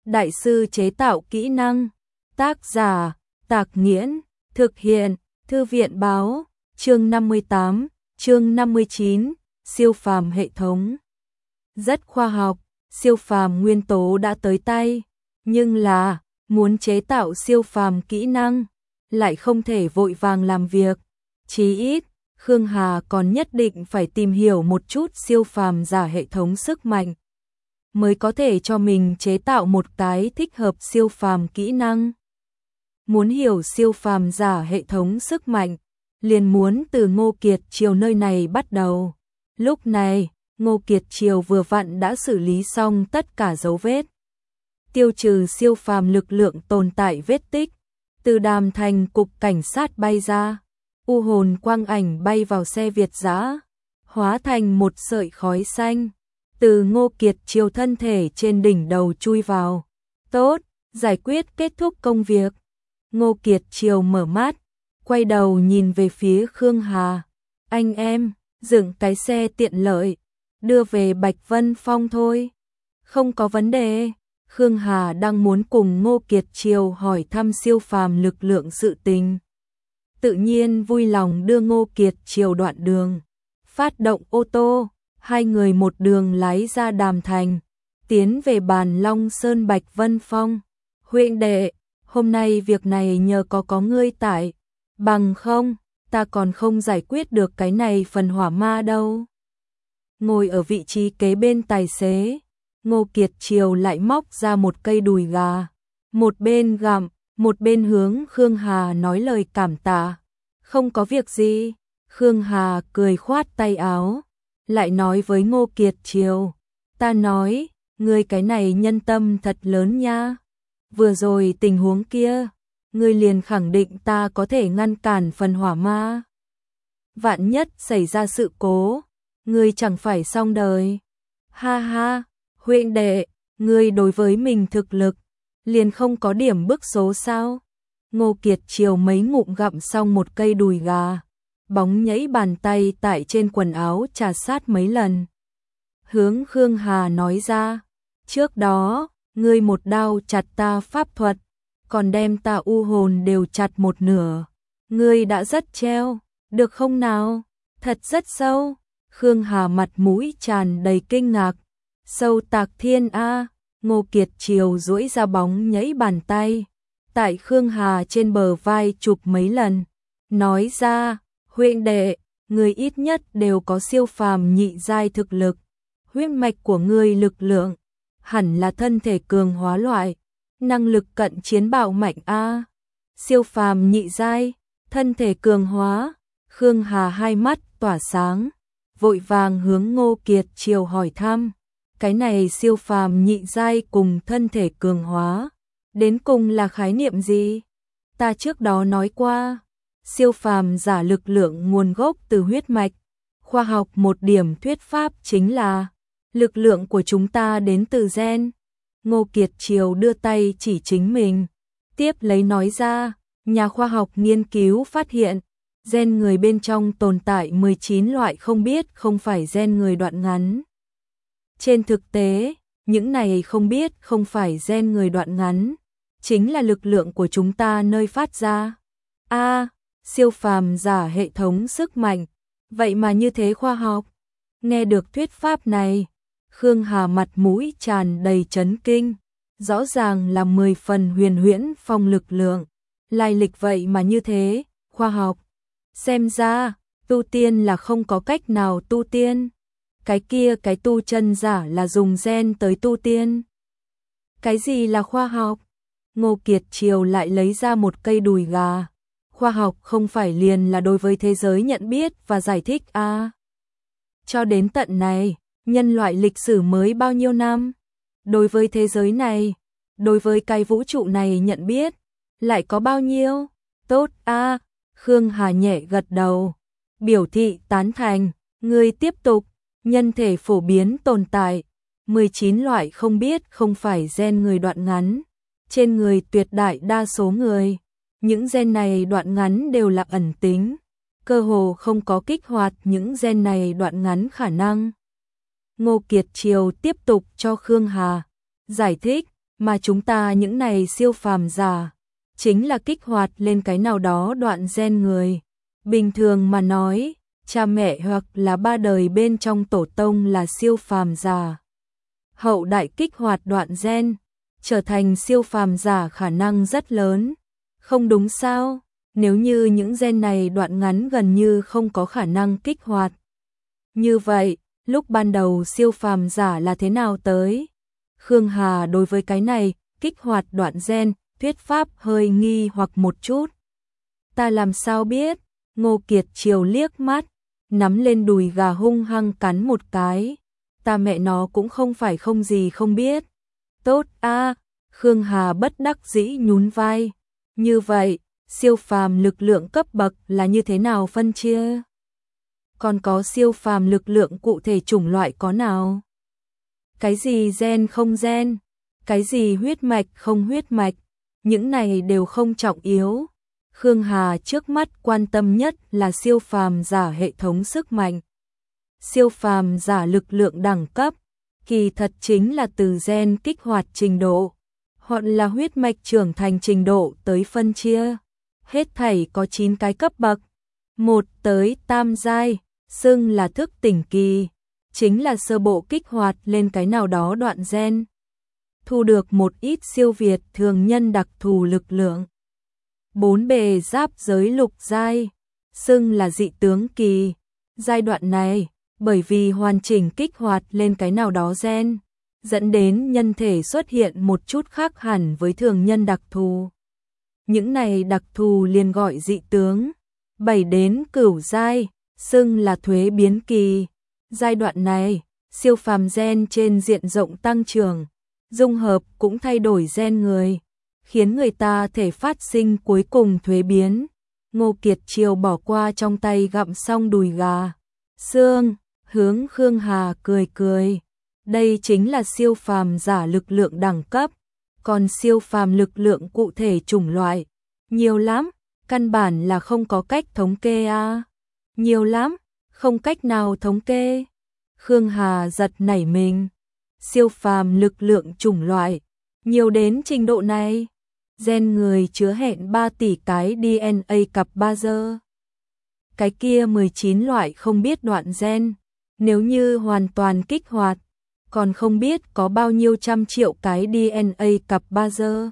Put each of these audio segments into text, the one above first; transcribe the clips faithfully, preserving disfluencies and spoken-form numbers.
Đại sư chế tạo kỹ năng. Tác giả, Tạc Nghiễn, thực hiện, Thư viện báo, chương năm mươi tám, chương năm mươi chín, siêu phàm hệ thống. Rất khoa học, siêu phàm nguyên tố đã tới tay, nhưng là, muốn chế tạo siêu phàm kỹ năng, lại không thể vội vàng làm việc. Chí ít, Khương Hà còn nhất định phải tìm hiểu một chút siêu phàm giả hệ thống sức mạnh, mới có thể cho mình chế tạo một cái thích hợp siêu phàm kỹ năng. Muốn hiểu siêu phàm giả hệ thống sức mạnh, liền muốn từ Ngô Kiệt Triều nơi này bắt đầu. Lúc này, Ngô Kiệt Triều vừa vặn đã xử lý xong tất cả dấu vết, tiêu trừ siêu phàm lực lượng tồn tại vết tích. Từ Đàm Thành cục cảnh sát bay ra, u hồn quang ảnh bay vào xe Việt dã, hóa thành một sợi khói xanh, từ Ngô Kiệt Triều thân thể trên đỉnh đầu chui vào. Tốt, giải quyết kết thúc công việc. Ngô Kiệt Triều mở mắt, quay đầu nhìn về phía Khương Hà. Anh em, dựng cái xe tiện lợi, đưa về Bạch Vân Phong thôi. Không có vấn đề. Khương Hà đang muốn cùng Ngô Kiệt Triều hỏi thăm siêu phàm lực lượng sự tình, tự nhiên vui lòng đưa Ngô Kiệt Triều đoạn đường. Phát động ô tô, hai người một đường lái ra Đàm Thành, tiến về Bàn Long Sơn Bạch Vân Phong. Huynh đệ, hôm nay việc này nhờ có có ngươi tại, bằng không, ta còn không giải quyết được cái này phần hỏa ma đâu. Ngồi ở vị trí kế bên tài xế, Ngô Kiệt Triều lại móc ra một cây đùi gà, một bên gặm, một bên hướng Khương Hà nói lời cảm tạ. Không có việc gì. Khương Hà cười khoát tay áo, lại nói với Ngô Kiệt Triều, ta nói, ngươi cái này nhân tâm thật lớn nha. Vừa rồi tình huống kia, ngươi liền khẳng định ta có thể ngăn cản phần hỏa ma. Vạn nhất xảy ra sự cố, ngươi chẳng phải xong đời. Ha ha, huynh đệ, ngươi đối với mình thực lực, liền không có điểm bức số sao? Ngô Kiệt Triều mấy ngụm gặm xong một cây đùi gà, bóng nhảy bàn tay tại trên quần áo trà sát mấy lần. Hướng Khương Hà nói ra, trước đó, ngươi một đao chặt ta pháp thuật, còn đem ta u hồn đều chặt một nửa. Ngươi đã rất treo, được không nào? Thật rất sâu. Khương Hà mặt mũi tràn đầy kinh ngạc. Sâu tạc thiên a. Ngô Kiệt Triều duỗi ra bóng nhảy bàn tay, tại Khương Hà trên bờ vai chụp mấy lần, nói ra, huynh đệ, ngươi ít nhất đều có siêu phàm nhị giai thực lực, huyết mạch của ngươi lực lượng hẳn là thân thể cường hóa loại, năng lực cận chiến bạo mạnh a. Siêu phàm nhị giai, thân thể cường hóa. Khương Hà hai mắt tỏa sáng, vội vàng hướng Ngô Kiệt Triều hỏi thăm, cái này siêu phàm nhị giai cùng thân thể cường hóa, đến cùng là khái niệm gì? Ta trước đó nói qua, siêu phàm giả lực lượng nguồn gốc từ huyết mạch, khoa học một điểm thuyết pháp chính là lực lượng của chúng ta đến từ gen. Ngô Kiệt Triều đưa tay chỉ chính mình, tiếp lấy nói ra, nhà khoa học nghiên cứu phát hiện, gen người bên trong tồn tại mười chín loại không biết không phải gen người đoạn ngắn. Trên thực tế, những này không biết không phải gen người đoạn ngắn, chính là lực lượng của chúng ta nơi phát ra. A, siêu phàm giả hệ thống sức mạnh, vậy mà như thế khoa học. Nghe được thuyết pháp này, Khương Hà mặt mũi tràn đầy chấn kinh, rõ ràng là mười phần huyền huyễn phong lực lượng, lai lịch vậy mà như thế, khoa học. Xem ra, tu tiên là không có cách nào tu tiên. Cái kia cái tu chân giả là dùng gen tới tu tiên. Cái gì là khoa học? Ngô Kiệt Triều lại lấy ra một cây đùi gà. Khoa học không phải liền là đối với thế giới nhận biết và giải thích à? Cho đến tận này, nhân loại lịch sử mới bao nhiêu năm? Đối với thế giới này, đối với cái vũ trụ này nhận biết, lại có bao nhiêu? Tốt a. Khương Hà nhẹ gật đầu, biểu thị tán thành. Ngươi tiếp tục. Nhân thể phổ biến tồn tại, mười chín loại không biết không phải gen người đoạn ngắn. Trên người tuyệt đại đa số người, những gen này đoạn ngắn đều là ẩn tính, cơ hồ không có kích hoạt những gen này đoạn ngắn khả năng. Ngô Kiệt Triều tiếp tục cho Khương Hà giải thích, mà chúng ta những này siêu phàm giả, chính là kích hoạt lên cái nào đó đoạn gen người. Bình thường mà nói, cha mẹ hoặc là ba đời bên trong tổ tông là siêu phàm giả. Hậu đại kích hoạt đoạn gen, trở thành siêu phàm giả khả năng rất lớn. Không đúng sao? Nếu như những gen này đoạn ngắn gần như không có khả năng kích hoạt. Như vậy, lúc ban đầu siêu phàm giả là thế nào tới? Khương Hà đối với cái này, kích hoạt đoạn gen, thuyết pháp hơi nghi hoặc một chút. Ta làm sao biết? Ngô Kiệt Triều liếc mắt, nắm lên đùi gà hung hăng cắn một cái. Ta mẹ nó cũng không phải không gì không biết. Tốt a, Khương Hà bất đắc dĩ nhún vai. Như vậy, siêu phàm lực lượng cấp bậc là như thế nào phân chia? Còn có siêu phàm lực lượng cụ thể chủng loại có nào? Cái gì gen không gen? Cái gì huyết mạch không huyết mạch? Những này đều không trọng yếu. Khương Hà trước mắt quan tâm nhất là siêu phàm giả hệ thống sức mạnh. Siêu phàm giả lực lượng đẳng cấp, kỳ thật chính là từ gen kích hoạt trình độ, hoặc là huyết mạch trưởng thành trình độ tới phân chia. Hết thảy có chín cái cấp bậc, một tới tam giai, xưng là thức tỉnh kỳ, chính là sơ bộ kích hoạt lên cái nào đó đoạn gen, thu được một ít siêu việt thường nhân đặc thù lực lượng. Bốn bề giáp giới lục giai, xưng là dị tướng kỳ. Giai đoạn này, bởi vì hoàn chỉnh kích hoạt lên cái nào đó gen, dẫn đến nhân thể xuất hiện một chút khác hẳn với thường nhân đặc thù. Những này đặc thù liền gọi dị tướng. Bảy đến cửu giai, xưng là thuế biến kỳ. Giai đoạn này, siêu phàm gen trên diện rộng tăng trưởng, dung hợp cũng thay đổi gen người, khiến người ta thể phát sinh cuối cùng thuế biến. Ngô Kiệt Triều bỏ qua trong tay gặm xong đùi gà xương, hướng Khương Hà cười cười. Đây chính là siêu phàm giả lực lượng đẳng cấp, còn siêu phàm lực lượng cụ thể chủng loại, nhiều lắm, căn bản là không có cách thống kê a. À. Nhiều lắm, không cách nào thống kê. Khương Hà giật nảy mình. Siêu phàm lực lượng chủng loại, nhiều đến trình độ này. Gen người chứa hẹn ba tỷ cái đê en a cặp ba giờ. Cái kia mười chín loại không biết đoạn gen, nếu như hoàn toàn kích hoạt, còn không biết có bao nhiêu trăm triệu cái đê en a cặp ba giờ.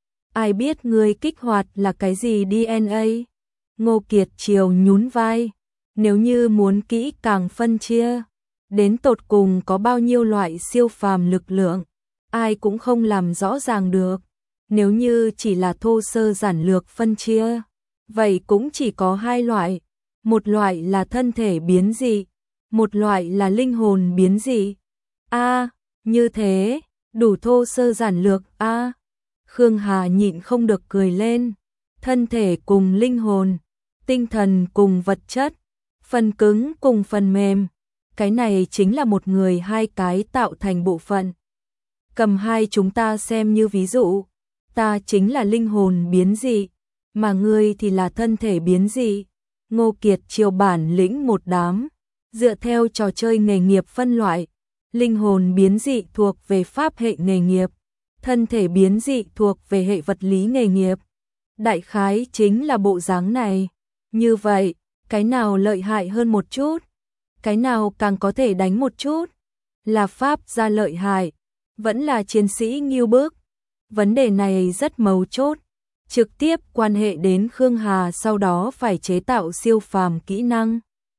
Ai biết người kích hoạt là cái gì đê en a? Ngô Kiệt Triều nhún vai. Nếu như muốn kỹ càng phân chia, đến tột cùng có bao nhiêu loại siêu phàm lực lượng, ai cũng không làm rõ ràng được. Nếu như chỉ là thô sơ giản lược phân chia, vậy cũng chỉ có hai loại. Một loại là thân thể biến dị, một loại là linh hồn biến dị. A, à, như thế, đủ thô sơ giản lược a. À. Khương Hà nhịn không được cười lên. Thân thể cùng linh hồn, tinh thần cùng vật chất, phần cứng cùng phần mềm, cái này chính là một người hai cái tạo thành bộ phận. Cầm hai chúng ta xem như ví dụ, ta chính là linh hồn biến dị, mà ngươi thì là thân thể biến dị. Ngô Kiệt Triều bản lĩnh một đám, dựa theo trò chơi nghề nghiệp phân loại, linh hồn biến dị thuộc về pháp hệ nghề nghiệp, thân thể biến dị thuộc về hệ vật lý nghề nghiệp. Đại khái chính là bộ dáng này. Như vậy, cái nào lợi hại hơn một chút? Cái nào càng có thể đánh một chút? Là pháp gia lợi hại, vẫn là chiến sĩ nghiêu bức? Vấn đề này rất mấu chốt, trực tiếp quan hệ đến Khương Hà sau đó phải chế tạo siêu phàm kỹ năng.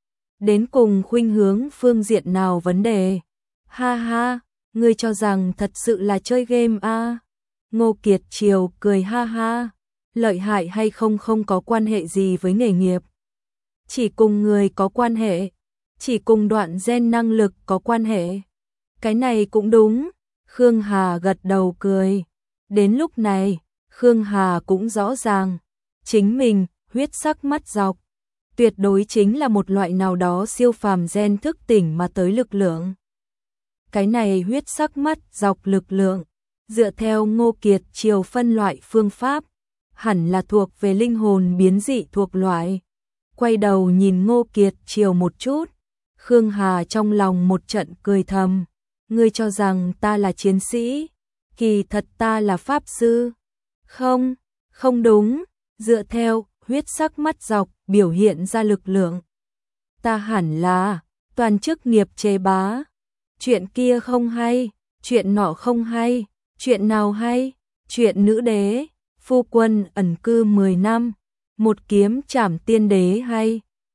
Đến cùng khuynh hướng phương diện nào vấn đề? Ha ha, ngươi cho rằng thật sự là chơi game à? Ngô Kiệt Triều cười ha ha, lợi hại hay không không có quan hệ gì với nghề nghiệp. Chỉ cùng người có quan hệ, chỉ cùng đoạn gen năng lực có quan hệ. Cái này cũng đúng, Khương Hà gật đầu cười. Đến lúc này, Khương Hà cũng rõ ràng, chính mình, huyết sắc mắt dọc, tuyệt đối chính là một loại nào đó siêu phàm gen thức tỉnh mà tới lực lượng. Cái này huyết sắc mắt dọc lực lượng, dựa theo Ngô Kiệt Triều phân loại phương pháp, hẳn là thuộc về linh hồn biến dị thuộc loại. Quay đầu nhìn Ngô Kiệt Triều một chút, Khương Hà trong lòng một trận cười thầm, ngươi cho rằng ta là chiến sĩ, kỳ thật ta là pháp sư. Không, không đúng, dựa theo huyết sắc mắt dọc biểu hiện ra lực lượng. Ta hẳn là toàn chức nghiệp chế bá. Chuyện kia không hay, chuyện nọ không hay, chuyện nào hay? Chuyện nữ đế, phu quân ẩn cư mười năm, một kiếm trảm tiên đế hay.